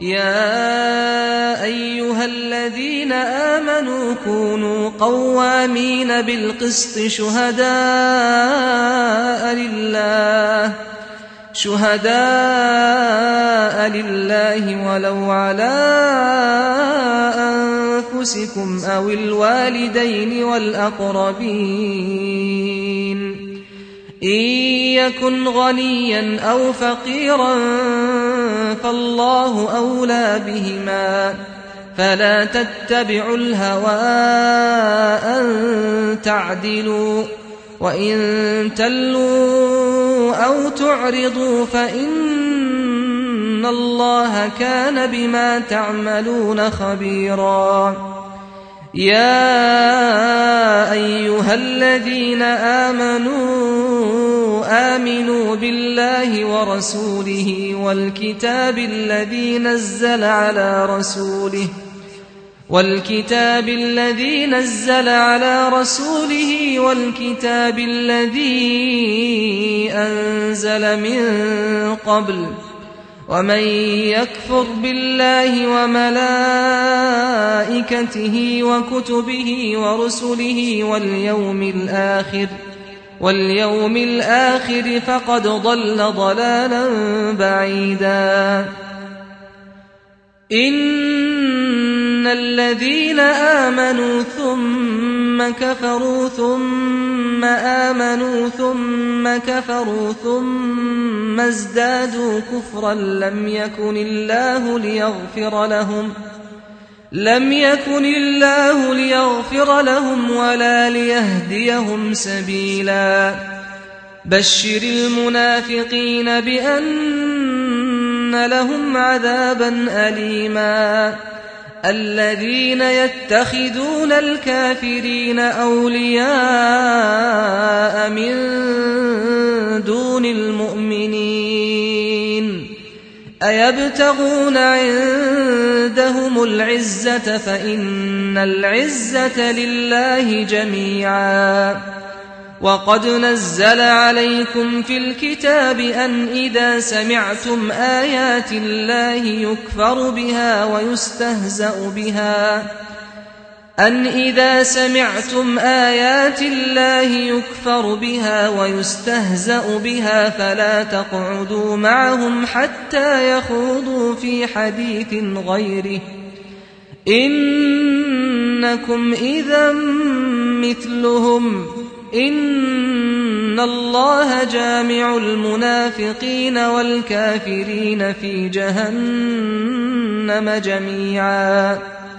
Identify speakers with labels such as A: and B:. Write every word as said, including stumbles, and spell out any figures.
A: يا أيها الذين آمنوا كونوا قوامين بالقسط شهداء لله شهداء لله ولو على أنفسكم أو الوالدين والأقربين إن يكن غنيا أو فقيرا فالله أولى بهما فلا تتبعوا الهوى أن تعدلوا وإن تلوا أو تعرضوا فإن الله كان بما تعملون خبيرا يا أيها الذين آمنوا آمنوا بالله ورسوله والكتاب الذي نزل على رسوله والكتاب الذي نزل على رسوله والكتاب الذي أنزل من قبل ومن يكفر بالله وملائكته وكتبه ورسله واليوم الآخر واليوم الآخر فقد ضل ضلالا بعيدا إن الذين آمنوا ثم كفروا ثم آمنوا ثم كفروا ثم ازدادوا كفرا لم يكن الله ليغفر لهم لم يكن الله ليغفر لهم ولا ليهديهم سبيلا بشر المنافقين بأن لهم عذابا أليما الذين يتخذون الكافرين أولياء من دون المؤمنين أيبتغون عندهم العزة فإن العزة لله جميعا وقد نزل عليكم في الكتاب أن إذا سمعتم آيات الله يكفر بها ويستهزأ بها أن إذا سمعتم آيات الله يكفر بها ويستهزأ بها فلا تقعدوا معهم حتى يخوضوا في حديث غيره إنكم إذا مثلهم إن الله جامع المنافقين والكافرين في جهنم جميعا